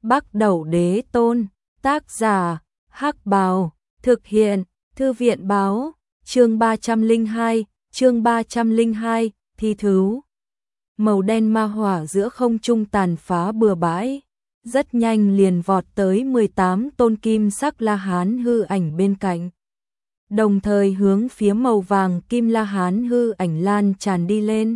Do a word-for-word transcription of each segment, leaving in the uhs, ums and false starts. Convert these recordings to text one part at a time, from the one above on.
Bắc Đẩu Đế Tôn, tác giả, Hắc Bào, thực hiện, Thư viện báo, chương ba trăm lẻ hai, chương ba trăm lẻ hai, thi thú. Màu đen ma hỏa giữa không trung tàn phá bừa bãi, rất nhanh liền vọt tới mười tám tôn kim sắc La Hán hư ảnh bên cạnh. Đồng thời hướng phía màu vàng kim La Hán hư ảnh lan tràn đi lên.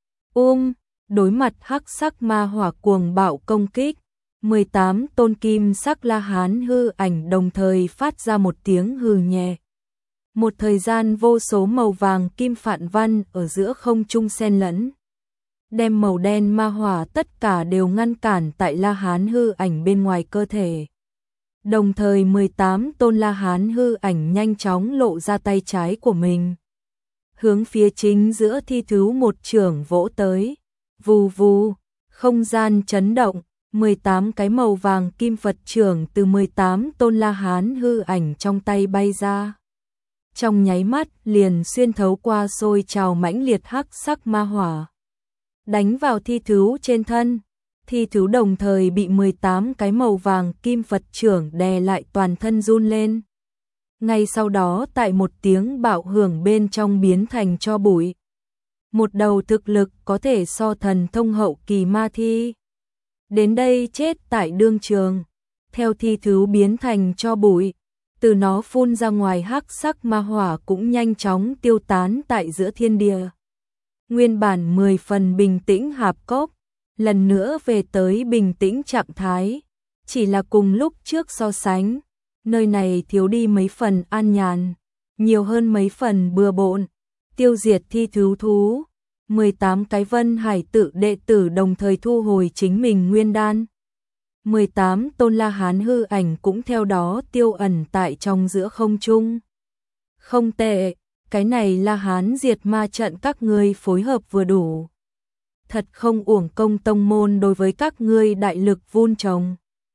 Um, đối mặt hắc sắc ma hỏa cuồng bạo công kích, mười tám tôn kim sắc La Hán hư ảnh đồng thời phát ra một tiếng hừ nhẹ. Một thời gian vô số màu vàng kim phạn văn ở giữa không trung xen lẫn, đem màu đen ma hỏa tất cả đều ngăn cản tại La Hán hư ảnh bên ngoài cơ thể. Đồng thời mười tám tôn La Hán hư ảnh nhanh chóng lộ ra tay trái của mình, hướng phía chính giữa thi thú một chưởng vỗ tới. Vù vù, không gian chấn động, mười tám cái màu vàng kim Phật chưởng từ mười tám tôn La Hán hư ảnh trong tay bay ra. Trong nháy mắt liền xuyên thấu qua sôi trào mãnh liệt hắc sắc ma hỏa, đánh vào thi thú trên thân. Thi thú đồng thời bị mười tám cái màu vàng kim Phật chưởng đè lại, toàn thân run lên. Ngay sau đó tại một tiếng bạo hưởng bên trong biến thành tro bụi. Một đầu thực lực có thể so thần thông hậu kỳ ma thi, đến đây chết tại đương trường. Theo thi thú biến thành tro bụi, từ nó phun ra ngoài hắc sắc ma hỏa cũng nhanh chóng tiêu tán tại giữa thiên địa. Nguyên bản mười phần bình tĩnh hạp cốc, lần nữa về tới bình tĩnh trạng thái, chỉ là cùng lúc trước so sánh, nơi này thiếu đi mấy phần an nhàn, nhiều hơn mấy phần bừa bộn. Tiêu diệt thi thú thú, mười tám cái Vân Hải tự đệ tử đồng thời thu hồi chính mình nguyên đan. mười tám tôn La Hán hư ảnh cũng theo đó tiêu ẩn tại trong giữa không trung. Không tệ, cái này La Hán diệt ma trận các ngươi phối hợp vừa đủ. Thật không uổng công tông môn đối với các ngươi đại lực vun trồng.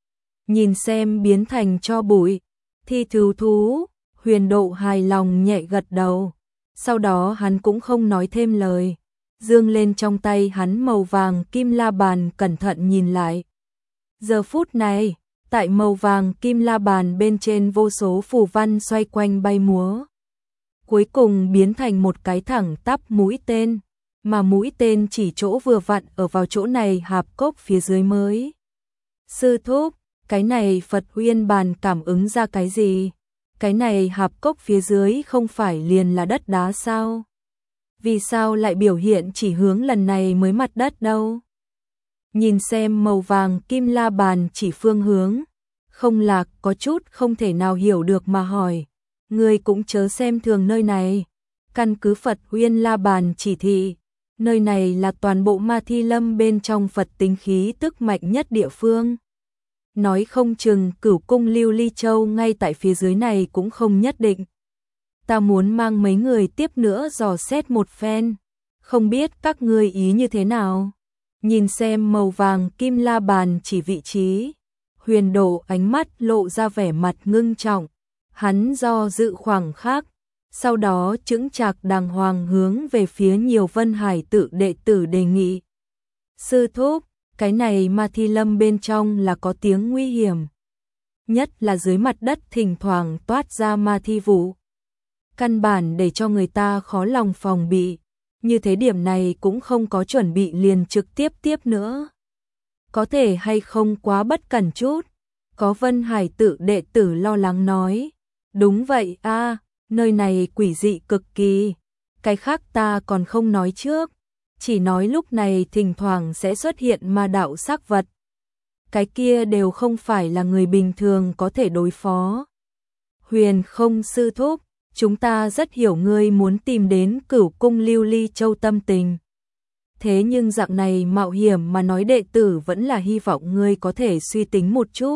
Nhìn xem biến thành tro bụi, thi thú thú, Huyền Độ hài lòng nhẹ gật đầu. Sau đó hắn cũng không nói thêm lời, dương lên trong tay hắn màu vàng kim la bàn cẩn thận nhìn lại. Giờ phút này, tại màu vàng kim la bàn bên trên vô số phù văn xoay quanh bay múa, cuối cùng biến thành một cái thẳng tắp mũi tên, mà mũi tên chỉ chỗ vừa vặn ở vào chỗ này hạp cốc phía dưới mới. Sư thúc, cái này Phật Uyên bàn cảm ứng ra cái gì? Cái này hạp cốc phía dưới không phải liền là đất đá sao? Vì sao lại biểu hiện chỉ hướng lần này mới mặt đất đâu? Nhìn xem màu vàng kim la bàn chỉ phương hướng, Không Lạc có chút không thể nào hiểu được mà hỏi, ngươi cũng chớ xem thường nơi này. Căn cứ Phật Uyên la bàn chỉ thị, nơi này là toàn bộ ma thi lâm bên trong Phật tính khí tức mạnh nhất địa phương. Nói không chừng Cửu cung Lưu Ly Châu ngay tại phía dưới này cũng không nhất định. Ta muốn mang mấy người tiếp nữa dò xét một phen, không biết các ngươi ý như thế nào. Nhìn xem màu vàng kim la bàn chỉ vị trí, Huyền Độ ánh mắt lộ ra vẻ mặt ngưng trọng, hắn do dự khoảng khắc, sau đó chững chạc đàng hoàng hướng về phía nhiều Vân Hải tự đệ tử đề nghị. Sư thúc, cái này ma thi lâm bên trong là có tiếng nguy hiểm, nhất là dưới mặt đất thỉnh thoảng toát ra ma thi vụ, căn bản để cho người ta khó lòng phòng bị. Như thế điểm này cũng không có chuẩn bị liền trực tiếp tiếp nữa, có thể hay không quá bất cẩn chút? Có Vân Hải tự đệ tử lo lắng nói. Đúng vậy a, nơi này quỷ dị cực kỳ, cái khác ta còn không nói trước, chỉ nói lúc này thỉnh thoảng sẽ xuất hiện ma đạo sắc vật, cái kia đều không phải là người bình thường có thể đối phó. Huyền Không sư thúc, chúng ta rất hiểu ngươi muốn tìm đến Cửu cung Lưu Ly Châu tâm tình. Thế nhưng dạng này mạo hiểm mà nói, đệ tử vẫn là hy vọng ngươi có thể suy tính một chút.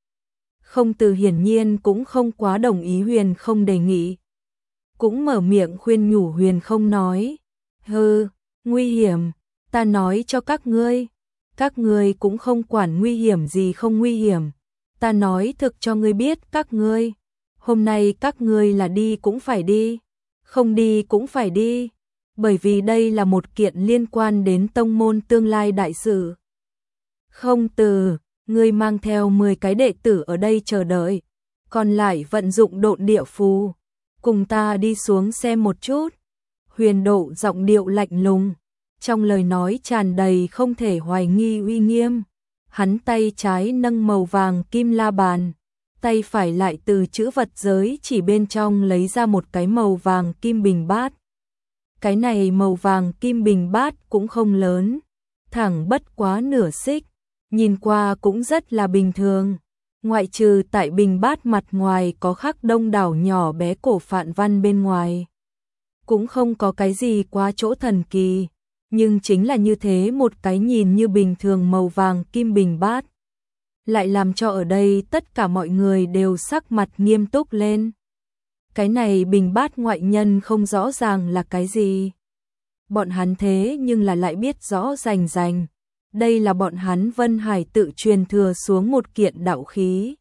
Không Từ hiển nhiên cũng không quá đồng ý Huyền Không đề nghị, cũng mở miệng khuyên nhủ Huyền Không nói. Hừ, nguy hiểm, ta nói cho các ngươi, các ngươi cũng không quản nguy hiểm gì không nguy hiểm. Ta nói thực cho ngươi biết, các ngươi hôm nay các ngươi là đi cũng phải đi, không đi cũng phải đi, bởi vì đây là một kiện liên quan đến tông môn tương lai đại sự. Không Từ, ngươi mang theo mười cái đệ tử ở đây chờ đợi, còn lại vận dụng độn địa phù, cùng ta đi xuống xem một chút. Huyền Độ giọng điệu lạnh lùng, trong lời nói tràn đầy không thể hoài nghi uy nghiêm. Hắn tay trái nâng màu vàng kim la bàn, tay phải lại từ chữ vật giới chỉ bên trong lấy ra một cái màu vàng kim bình bát. Cái này màu vàng kim bình bát cũng không lớn, thẳng bất quá nửa xích, nhìn qua cũng rất là bình thường. Ngoại trừ tại bình bát mặt ngoài có khắc đông đảo nhỏ bé cổ phạn văn bên ngoài, cũng không có cái gì quá chỗ thần kỳ. Nhưng chính là như thế một cái nhìn như bình thường màu vàng kim bình bát, lại làm cho ở đây tất cả mọi người đều sắc mặt nghiêm túc lên. Cái này bình bát ngoại nhân không rõ ràng là cái gì. Bọn hắn thế nhưng là lại biết rõ rành rành. Đây là bọn hắn Vân Hải tự truyền thừa xuống một kiện đạo khí.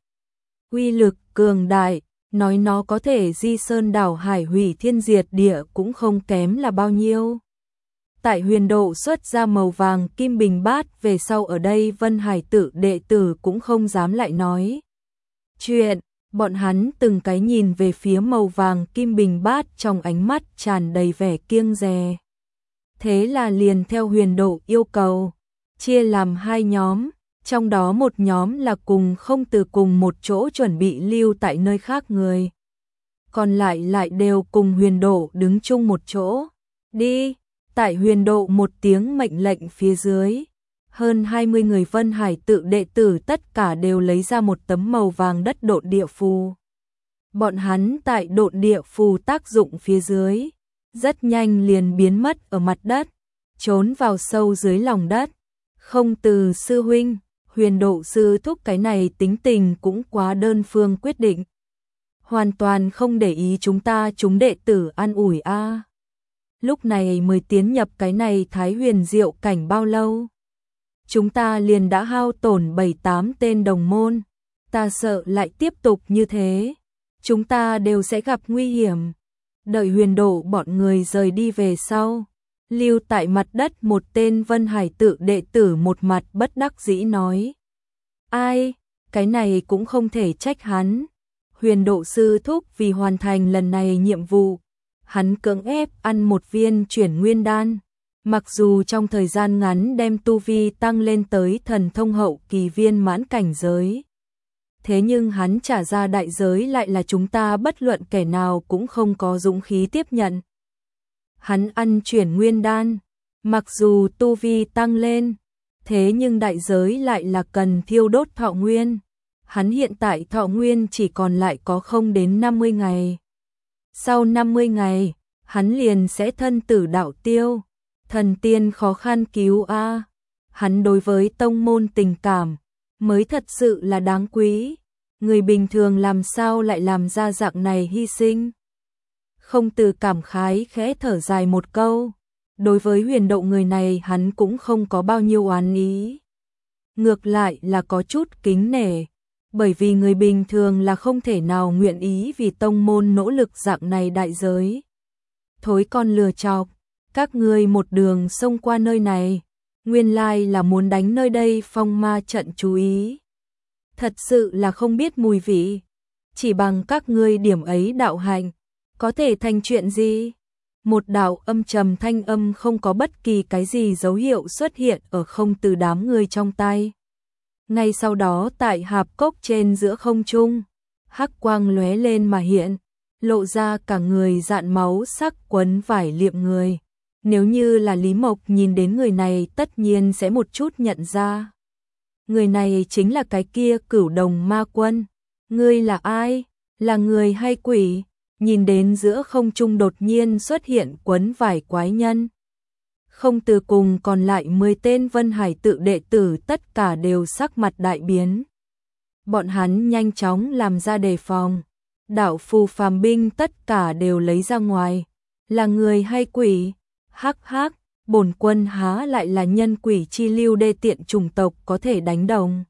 Uy lực cường đại, nói nó có thể di sơn đảo hải hủy thiên diệt địa cũng không kém là bao nhiêu. Tại Huyền Độ xuất ra màu vàng kim bình bát về sau ở đây Vân Hải tự đệ tử cũng không dám lại nói chuyện, bọn hắn từng cái nhìn về phía màu vàng kim bình bát trong ánh mắt tràn đầy vẻ kiêng dè. Thế là liền theo Huyền Độ yêu cầu, chia làm hai nhóm, trong đó một nhóm là cùng không từ cùng một chỗ chuẩn bị lưu tại nơi khác người. Còn lại lại đều cùng Huyền Độ đứng chung một chỗ. Đi! Tại Huyền Độ một tiếng mệnh lệnh phía dưới, hơn hai mươi người Vân Hải tự đệ tử tất cả đều lấy ra một tấm màu vàng đất độn địa phù. Bọn hắn tại độn địa phù tác dụng phía dưới, rất nhanh liền biến mất ở mặt đất, trốn vào sâu dưới lòng đất. Không từ sư huynh, Huyền Độ sư thúc cái này tính tình cũng quá đơn phương quyết định. Hoàn toàn không để ý chúng ta chúng đệ tử an ủi a. À. Lúc này mới tiến nhập cái này Thái Huyền Diệu cảnh bao lâu? Chúng ta liền đã hao tổn bảy tám tên đồng môn, ta sợ lại tiếp tục như thế, chúng ta đều sẽ gặp nguy hiểm. Đợi Huyền Độ bọn người rời đi về sau, lưu tại mặt đất một tên Vân Hải tự đệ tử một mặt bất đắc dĩ nói. Ai, cái này cũng không thể trách hắn. Huyền Độ sư thúc vì hoàn thành lần này nhiệm vụ, hắn cưỡng ép ăn một viên chuyển nguyên đan, mặc dù trong thời gian ngắn đem tu vi tăng lên tới thần thông hậu kỳ viên mãn cảnh giới. Thế nhưng hắn trả ra đại giới lại là chúng ta bất luận kẻ nào cũng không có dũng khí tiếp nhận. Hắn ăn chuyển nguyên đan, mặc dù tu vi tăng lên, thế nhưng đại giới lại là cần thiêu đốt thọ nguyên. Hắn hiện tại thọ nguyên chỉ còn lại có không đến năm mươi ngày. Sau năm mươi ngày, hắn liền sẽ thân tử đạo tiêu. Thần tiên khó khăn cứu a. Hắn đối với tông môn tình cảm mới thật sự là đáng quý. Người bình thường làm sao lại làm ra dạng này hy sinh. Không từ cảm khái khẽ thở dài một câu. Đối với Huyền Độ người này hắn cũng không có bao nhiêu oán ý. Ngược lại là có chút kính nể. Bởi vì người bình thường là không thể nào nguyện ý vì tông môn nỗ lực dạng này đại giới. Thối con lừa chọc, các ngươi một đường xông qua nơi này, nguyên lai là muốn đánh nơi đây phong ma trận chú ý. Thật sự là không biết mùi vị, chỉ bằng các ngươi điểm ấy đạo hạnh, có thể thành chuyện gì? Một đạo âm trầm thanh âm không có bất kỳ cái gì dấu hiệu xuất hiện ở không từ đám người trong tay. Ngay sau đó tại hạp cốc trên giữa không trung, hắc quang lóe lên mà hiện, lộ ra cả người dạn máu sắc quấn vải liệm người. Nếu như là Lý Mộc nhìn đến người này tất nhiên sẽ một chút nhận ra. Người này chính là cái kia Cửu Đồng Ma Quân. Ngươi là ai? Là người hay quỷ? Nhìn đến giữa không trung đột nhiên xuất hiện quấn vải quái nhân. Không từ cùng còn lại mười tên Vân Hải tự đệ tử tất cả đều sắc mặt đại biến. Bọn hắn nhanh chóng làm ra đề phòng. Đạo phù phàm binh tất cả đều lấy ra ngoài. Là người hay quỷ? Hắc hắc, bổn quân há lại là nhân quỷ chi lưu đê tiện chủng tộc có thể đánh đồng.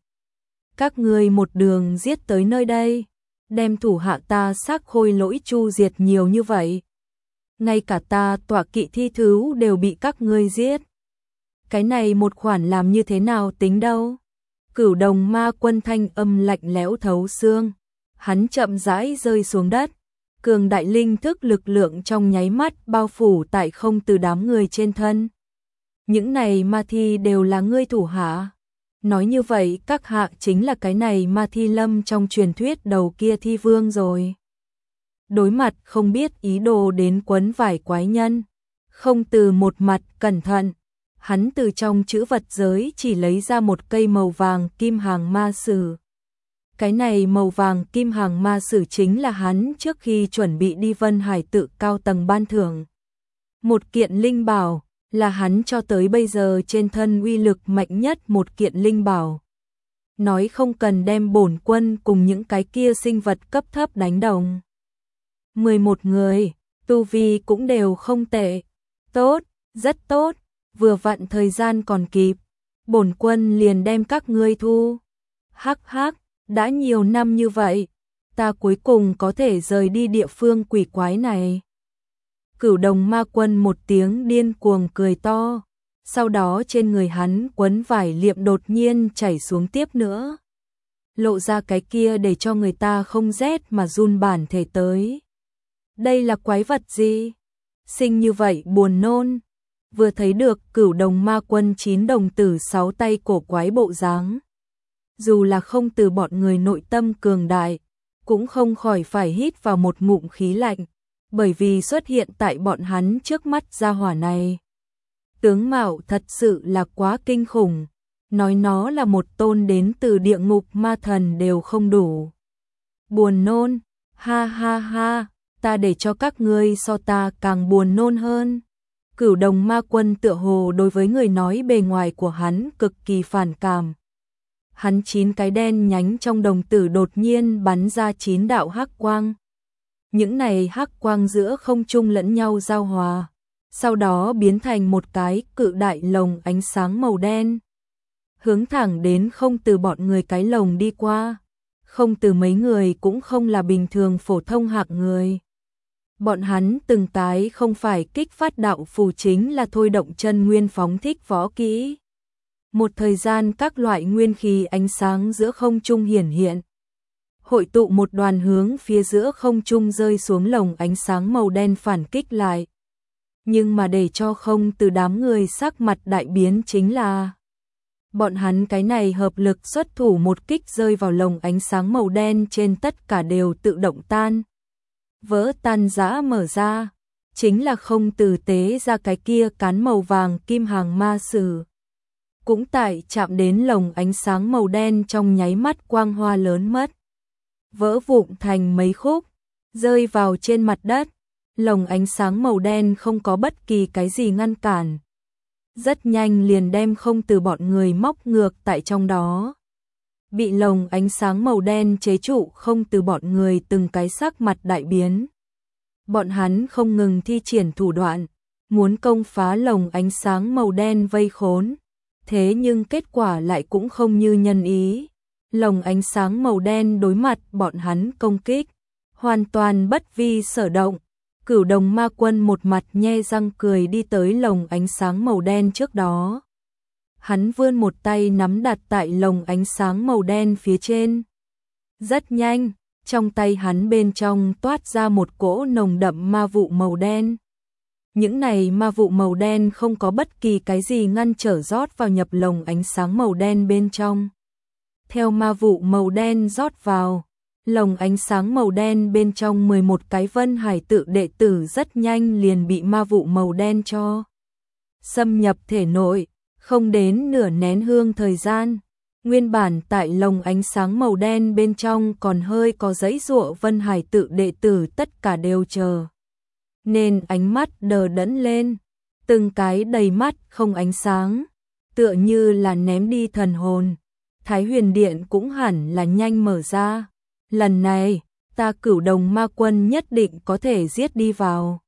Các ngươi một đường giết tới nơi đây, đem thủ hạ ta xác khôi lỗi chu diệt nhiều như vậy. Ngay cả ta tọa kỵ thi thứu đều bị các ngươi giết. Cái này một khoản làm như thế nào tính đâu? Cửu Đồng Ma Quân thanh âm lạnh lẽo thấu xương, hắn chậm rãi rơi xuống đất, cường đại linh thức lực lượng trong nháy mắt bao phủ tại không từ đám người trên thân. Những này ma thi đều là ngươi thủ hạ. Nói như vậy các hạ chính là cái này ma thi lâm trong truyền thuyết đầu kia thi vương rồi. Đối mặt không biết ý đồ đến quấn vải quái nhân, không từ một mặt cẩn thận, hắn từ trong chữ vật giới chỉ lấy ra một cây màu vàng kim hàng ma sử. Cái này màu vàng kim hàng ma sử chính là hắn trước khi chuẩn bị đi Vân Hải tự cao tầng ban thưởng. Một kiện linh bảo, là hắn cho tới bây giờ trên thân uy lực mạnh nhất một kiện linh bảo. Nói không cần đem bổn quân cùng những cái kia sinh vật cấp thấp đánh đồng. mười một người, tu vi cũng đều không tệ. Tốt, rất tốt, vừa vặn thời gian còn kịp. Bổn quân liền đem các ngươi thu. Hắc hắc, đã nhiều năm như vậy, ta cuối cùng có thể rời đi địa phương quỷ quái này. Cửu Đồng Ma Quân một tiếng điên cuồng cười to, sau đó trên người hắn quấn vải liệm đột nhiên chảy xuống tiếp nữa. Lộ ra cái kia để cho người ta không rét mà run bản thể tới. Đây là quái vật gì? Sinh như vậy buồn nôn. Vừa thấy được Cửu Đồng Ma Quân chín đồng tử sáu tay cổ quái bộ dáng. Dù là không từ bọn người nội tâm cường đại, cũng không khỏi phải hít vào một ngụm khí lạnh. Bởi vì xuất hiện tại bọn hắn trước mắt gia hỏa này. Tướng mạo thật sự là quá kinh khủng, nói nó là một tôn đến từ địa ngục ma thần đều không đủ. Buồn nôn, ha ha ha, ta để cho các ngươi so ta càng buồn nôn hơn. Cửu Đồng Ma Quân tựa hồ đối với người nói bề ngoài của hắn cực kỳ phản cảm. Hắn chín cái đen nhánh trong đồng tử đột nhiên bắn ra chín đạo hắc quang. Những này hắc quang giữa không trung lẫn nhau giao hòa, sau đó biến thành một cái cự đại lồng ánh sáng màu đen. Hướng thẳng đến không từ bọn người cái lồng đi qua, không từ mấy người cũng không là bình thường phổ thông hạng người. Bọn hắn từng cái không phải kích phát đạo phù chính là thôi động chân nguyên phóng thích võ kỹ. Một thời gian các loại nguyên khí ánh sáng giữa không trung hiển hiện. Hội tụ một đoàn hướng phía giữa không trung rơi xuống lồng ánh sáng màu đen phản kích lại. Nhưng mà để cho không từ đám người sắc mặt đại biến chính là bọn hắn cái này hợp lực xuất thủ một kích rơi vào lồng ánh sáng màu đen trên tất cả đều tự động tan. Vỡ tan rã mở ra, chính là không từ tế ra cái kia cán màu vàng kim hàng ma sử. Cũng tại chạm đến lồng ánh sáng màu đen trong nháy mắt quang hoa lớn mất. Vỡ vụn thành mấy khúc, rơi vào trên mặt đất, lồng ánh sáng màu đen không có bất kỳ cái gì ngăn cản. Rất nhanh liền đem không từ bọn người móc ngược tại trong đó. Bị lồng ánh sáng màu đen chế trụ không từ bọn người từng cái sắc mặt đại biến. Bọn hắn không ngừng thi triển thủ đoạn, muốn công phá lồng ánh sáng màu đen vây khốn. Thế nhưng kết quả lại cũng không như nhân ý. Lồng ánh sáng màu đen đối mặt bọn hắn công kích, hoàn toàn bất vi sở động. Cửu Đồng Ma Quân một mặt nhe răng cười đi tới lồng ánh sáng màu đen trước đó. Hắn vươn một tay nắm đặt tại lồng ánh sáng màu đen phía trên. Rất nhanh, trong tay hắn bên trong toát ra một cỗ nồng đậm ma vụ màu đen. Những này ma vụ màu đen không có bất kỳ cái gì ngăn trở rót vào nhập lồng ánh sáng màu đen bên trong. Theo ma vụ màu đen rót vào, lồng ánh sáng màu đen bên trong mười một cái Vân Hải tự đệ tử rất nhanh liền bị ma vụ màu đen cho xâm nhập thể nội, không đến nửa nén hương thời gian. Nguyên bản tại lồng ánh sáng màu đen bên trong còn hơi có giãy giụa Vân Hải tự đệ tử tất cả đều chờ. Nên ánh mắt đờ đẫn lên, từng cái đầy mắt không ánh sáng, tựa như là ném đi thần hồn. Thái Huyền Điện cũng hẳn là nhanh mở ra. Lần này, ta Cửu Đồng Ma Quân nhất định có thể giết đi vào.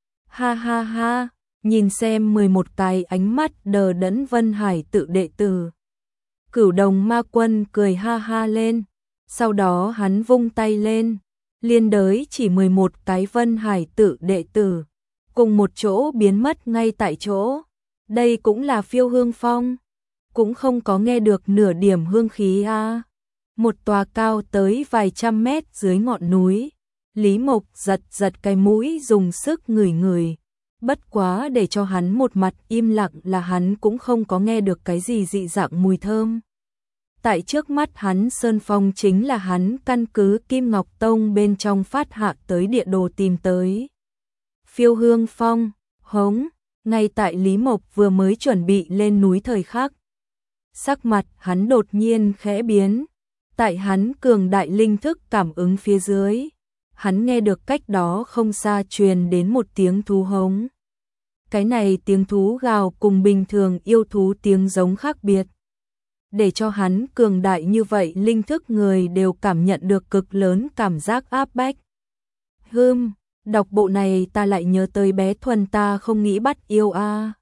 Ha ha ha, nhìn xem mười một cái ánh mắt đờ đẫn Vân Hải tự đệ tử. Cửu Đồng Ma Quân cười ha ha lên, sau đó hắn vung tay lên, liên đới chỉ mười một cái Vân Hải tự đệ tử, cùng một chỗ biến mất ngay tại chỗ. Đây cũng là Phiêu Hương Phong. cũng không có nghe được nửa điểm hương khí a. Một tòa cao tới vài trăm mét dưới ngọn núi, Lý Mộc giật giật cái mũi dùng sức ngửi ngửi. Bất quá để cho hắn một mặt im lặng là hắn cũng không có nghe được cái gì dị dạng mùi thơm. Tại trước mắt hắn Sơn Phong chính là hắn căn cứ Kim Ngọc Tông bên trong phát hạ tới địa đồ tìm tới. Phiêu hương phong, hống, ngay tại Lý Mộc vừa mới chuẩn bị lên núi thời khắc. Sắc mặt hắn đột nhiên khẽ biến, tại hắn cường đại linh thức cảm ứng phía dưới. Hắn nghe được cách đó không xa truyền đến một tiếng thú hống. Cái này tiếng thú gào cùng bình thường yêu thú tiếng giống khác biệt. Để cho hắn cường đại như vậy linh thức người đều cảm nhận được cực lớn cảm giác áp bách. Hừm, đọc bộ này ta lại nhớ tới bé Thuần ta không nghĩ bắt yêu a.